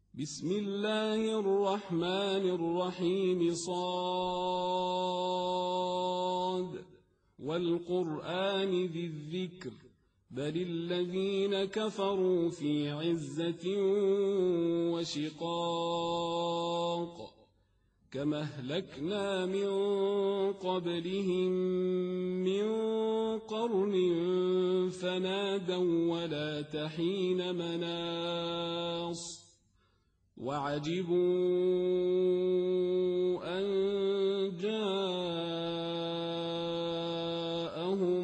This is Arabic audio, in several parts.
بسم الله الرحمن الرحيم صاد والقرآن ذي الذكر بل الذين كفروا في عزة وشقاق كما أهلكنا من قبلهم من قرن فنادوا ولا تحين مناص وعجبوا أن جاءهم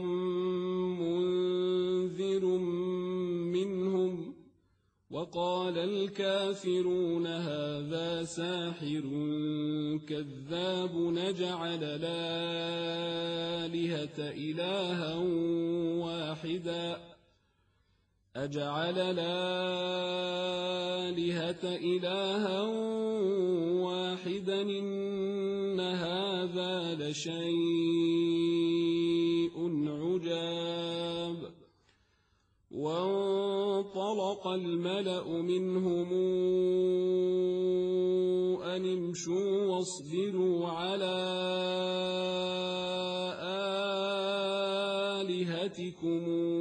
منذر منهم وقال الكافرون هذا ساحر كذاب نجعل الآلهة إلها واحدا أجعل الآلهة إلها واحدا إن هذا لشيء عجاب وانطلق الملأ منهم أن امشوا واصبروا على آلهتكم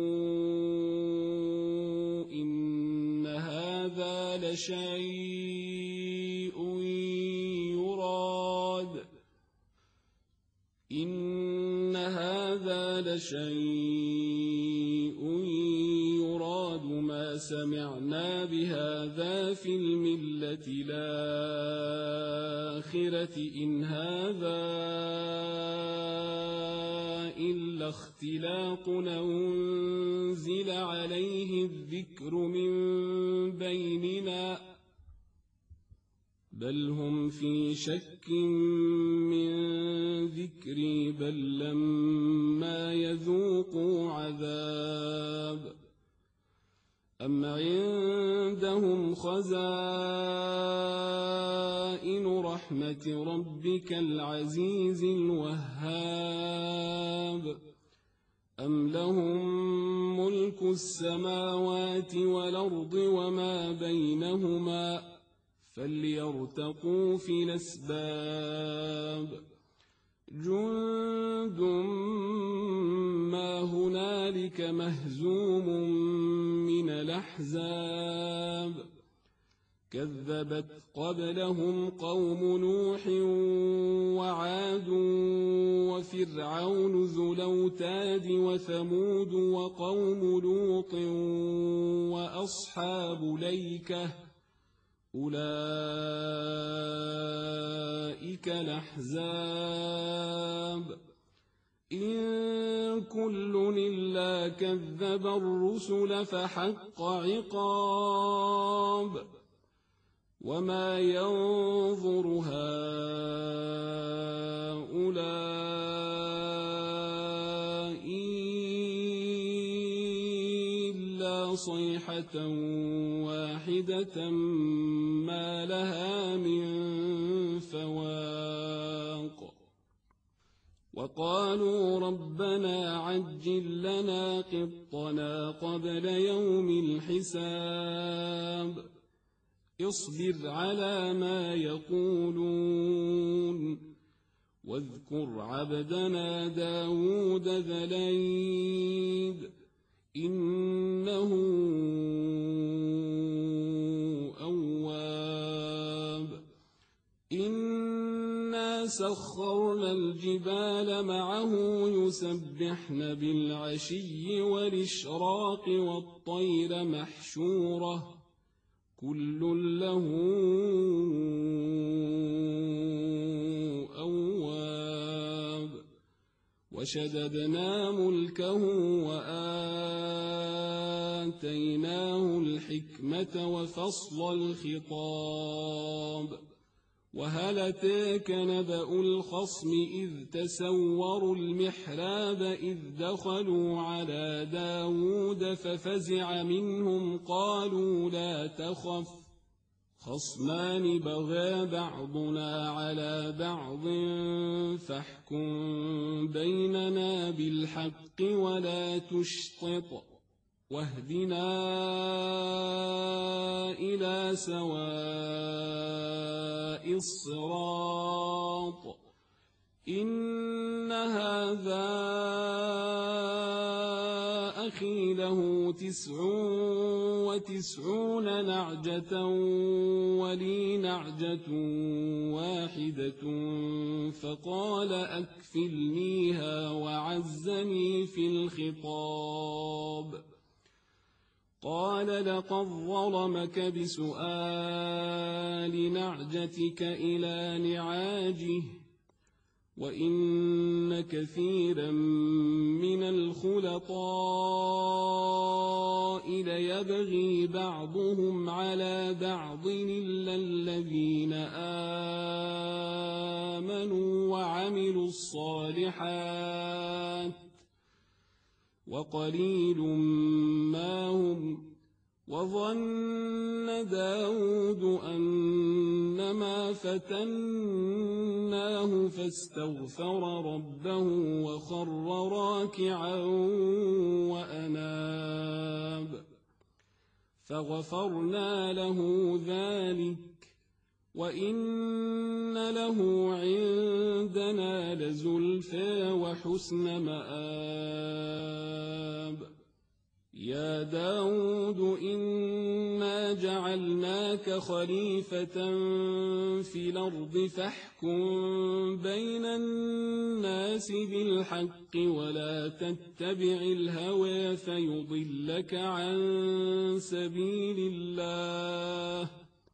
إن هذا لشيء يراد ما سمعنا بهذا في الملة الآخرة إن هذا إلا اختلاق أنزل عليه الذكر من بيننا بل هم في شك من ذكري بل لما يذوقوا عذاب أم عندهم خزائن رحمة ربك العزيز الوهاب أم لهم ملك السماوات والأرض وما بينهما فليرتقوا في الأسباب جند ما هنالك مهزوم من الأحزاب كذبت قبلهم قوم نوح وعاد وفرعون ذو الأوتاد وثمود وقوم لوط وأصحاب الأيكة أولئك الأحزاب إن كل إلا كذب الرسل فحق عقاب وما ينظر هؤلاء إلا صيحة واحدة ما لها من فواق وقالوا ربنا عجل لنا قطنا قبل يوم الحساب اصبر على ما يقولون واذكر عبدنا داود ذا الأيد إنه أواب إنا سخرنا الجبال معه يسبحن بالعشي والإشراق والطير محشورة كل له أواب وشددنا ملكه وآتيناه الحكمة وفصل الخطاب وهل أتاك نبأ الخصم إذ تسوروا المحراب إذ دخلوا على داود ففزع منهم قالوا لا تخف خصمان بغى بعضنا على بعض فاحكم بيننا بالحق ولا تشطط واهدنا إلى سواء الصراط إن هذا أخي له 99 نعجة ولي نعجة واحدة فقال أكفلنيها وعزني في الخطاب قال لقد ظلمك بسؤال نعجتك إلى نعاجه وإن كثيرا من الخلطاء ليبغي بعضهم على بعض إلا الذين آمنوا وعملوا الصالحات وقليل ما هم وظن داود أنما فتناه فاستغفر ربه وخر راكعا وأناب فغفرنا له ذلك وإن له عندنا لزلفى وحسن مآب يا داود إنا جعلناك خليفة في الأرض فاحكم بين الناس بالحق ولا تتبع الهوى فيضلك عن سبيل الله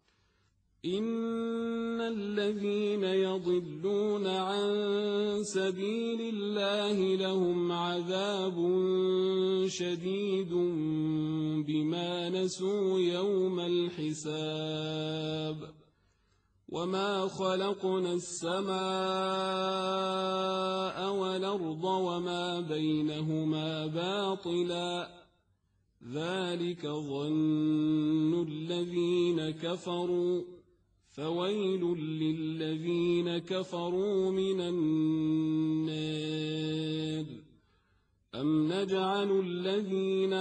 إن الذين يضلون عن سبيل الله لهم عذاب شديد بما نسوا يوم الحساب وما خلقنا السماء والأرض وما بينهما باطلا ذلك ظن الذين كفروا فويل للذين كفروا من النار أم نجعل الذين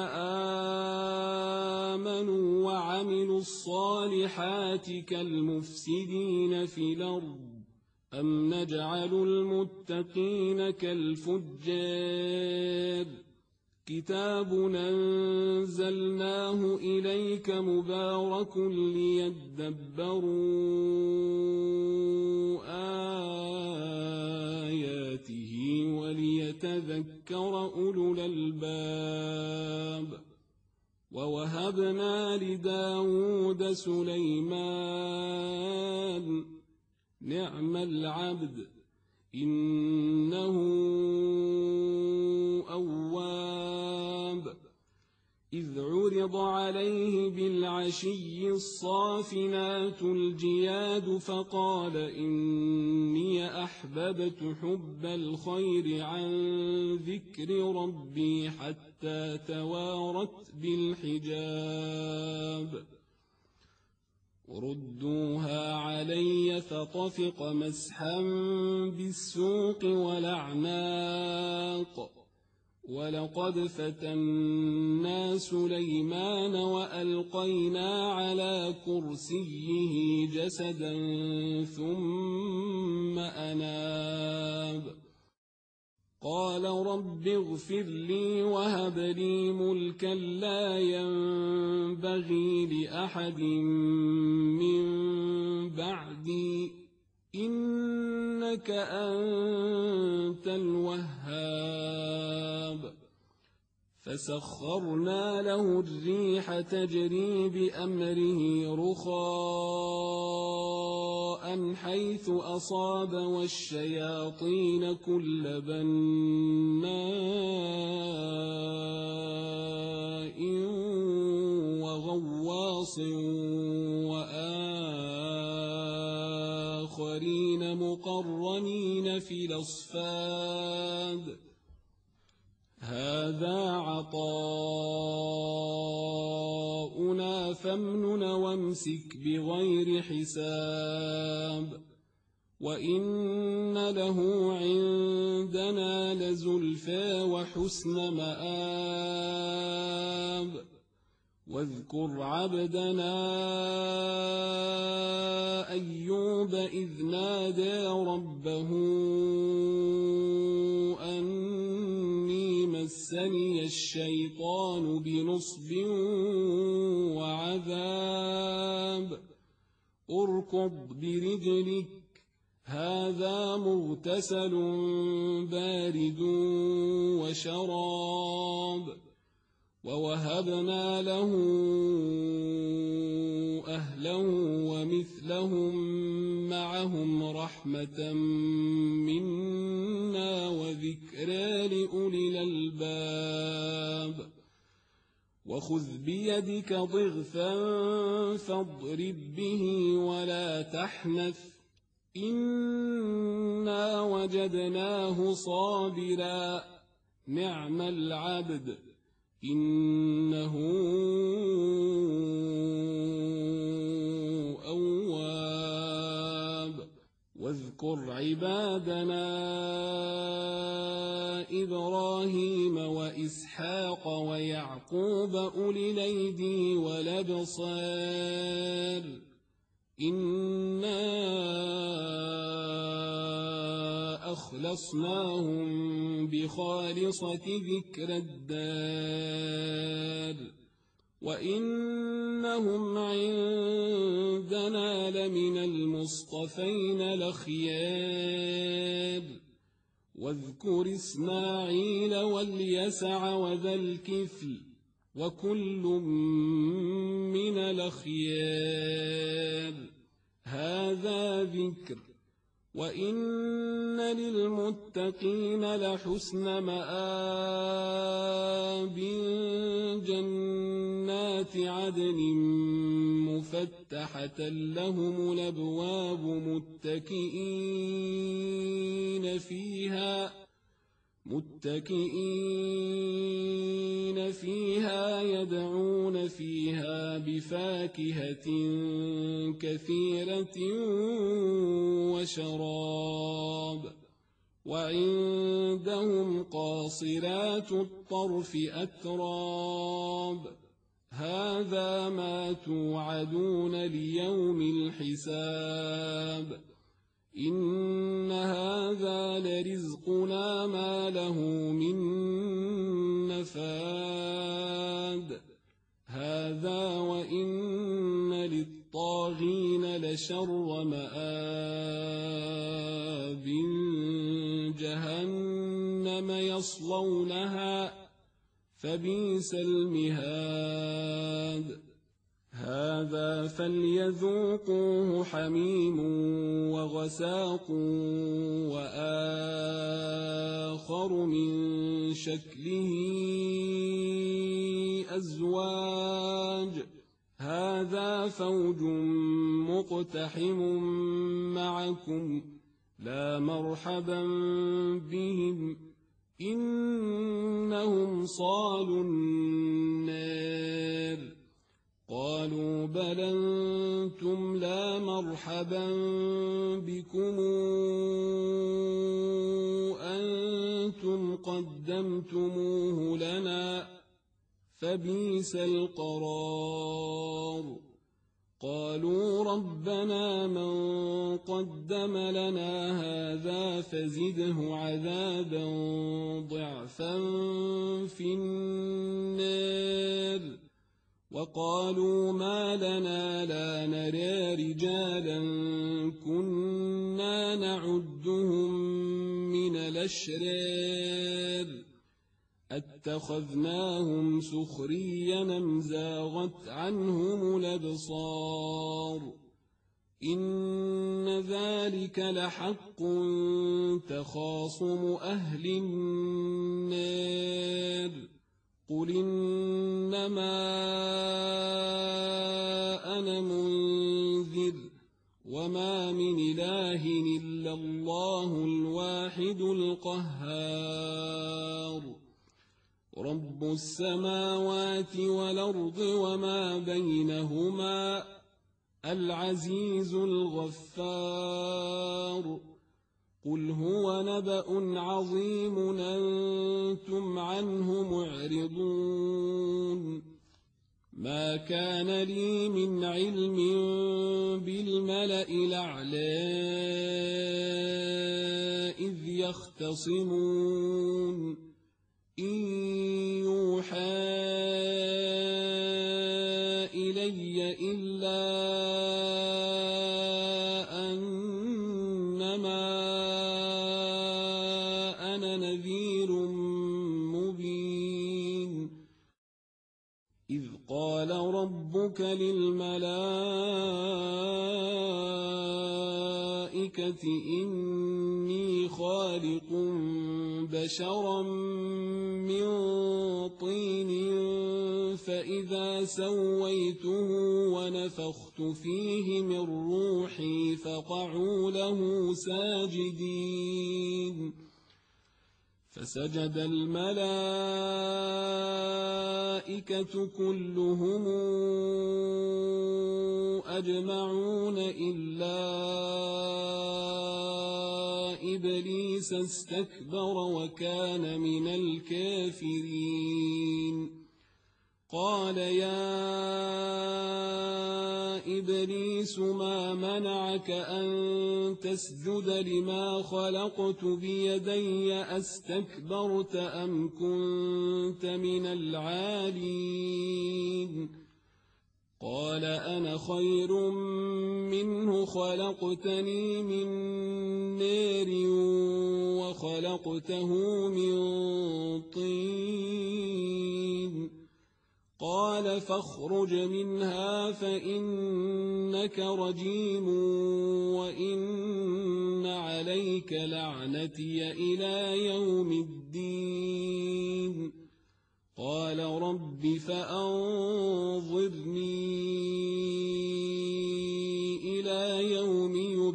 آمنوا وعملوا الصالحات كالمفسدين في الأرض أم نجعل المتقين كالفجار كتاب أنزلناه إليك مبارك ليدبروا آياته وليتذكر أولو الألباب ووهبنا لداود سليمان نعم العبد إنه أواب إذ عرض عليه بالعشي الصافنات الجياد فقال إني أحببت حب الخير عن ذكر ربي حتى توارت بالحجاب ردوها علي فطفق مسحا بالسوق والأعناق ولقد فتنا سليمان وألقينا على كرسيه جسدا ثم أناب قال رب اغفر لي وهب لي ملكا لا ينبغي لأحد من بعدي إنك أنت الوهاب فسخرنا له الريح تجري بأمره رخاء حيث أصاب والشياطين كل بناء وغواص وآخرين مقرنين في الأصفاد هذا عطاؤنا فامنن وامسك بغير حساب وإن له عندنا لزلفى وحسن مآب واذكر عبدنا أيوب إذ نادى ربه أني مسني الشيطان بنصب وعذاب اركض برجلك هذا مغتسل بارد وشراب ووهبنا له أهله ومثلهم معهم رحمة منا وذكرى لأولي الألباب وخذ بيدك ضغثا فاضرب به ولا تحنث إنا وجدناه صابرا نعم العبد إنه أواب واذكر عبادنا إبراهيم وإسحاق ويعقوب أولي الأيدي والأبصار إنا أخلصناهم بخالصة ذكر الدار وإنهم عندنا لمن المصطفين الأخيار واذكر إسماعيل واليسع وذا الكفل وكل من الأخيار هذا ذكر وإن للمتقين لحسن مآب جنات عدن مفتحة لهم الأبواب متكئين فيها يدعون فيها بفاكهة كثيرة وشراب وعندهم قاصرات الطرف أتراب هذا ما توعدون ليوم الحساب إن هذا لرزقنا ما له من نفاد هذا وإن للطاغين لشر مآب جهنم يصلونها فبئس المهاد هذا فليذوقوه حميم وغساق وآخر من شكله أزواج هذا فوج مقتحم معكم لا مرحبا بهم إنهم صالوا النار قالوا بل أنتم لا مرحبا بكم أنتم قدمتموه لنا فبئس القرار قالوا ربنا من قدم لنا هذا فزده عذابا ضعفا في النار وقالوا ما لنا لا نرى رجالا كنا نعدهم من الأشرار اتخذناهم سخريا أم زاغت عنهم الأبصار إن ذلك لحق تخاصم أهل النار قل إنما أنا منذر وما من إله إلا الله الواحد القهار رب السماوات والأرض وما بينهما العزيز الغفار قل هو نبأ عظيم أنتم عنه معرضون ما كان لي من علم بالملأ الأعلى إذ يختصمون إن يوحى إلي إلا أنما أنا نذير مبين إذ قال ربك للملائكة إني خالق بشرا من طين فإذا سويته ونفخت فيه من روحي فقعوا له ساجدين فسجد الملائكة كلهم أجمعون إلا إبليس استكبر وكان من الكافرين قال يا إبليس ما منعك أن تسجد لما خلقت بيدي أستكبرت أم كنت من العالين قال أنا خير منه خلقتني من نار وخلقته من طين قال فاخرج منها فإنك رجيم وإن عليك لعنتي إلى يوم الدين قال رب فأنظرني إلى يوم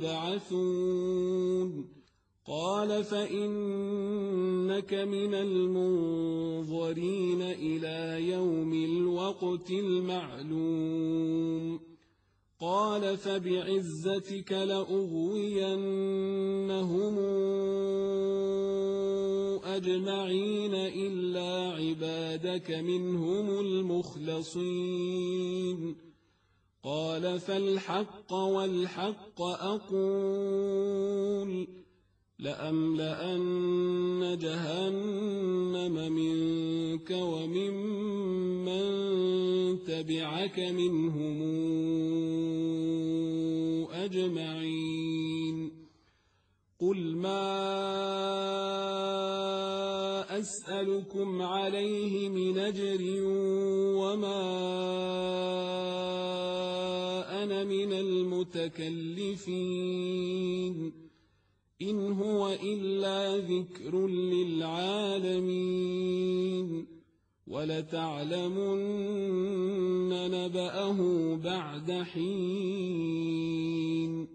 يبعثون قال فإنك من المنظرين إلى يوم الوقت المعلوم قال فبعزتك لأغوينهم أجمعين إلا عبادك منهم المخلصين قال فالحق والحق أقول لأملأن جهنم منك وممن تبعك منهم أجمعين قل ما أسألكم عليه من أجر وما أنا من المتكلفين إن هو إلا ذكر للعالمين ولتعلمن نبأه بعد حين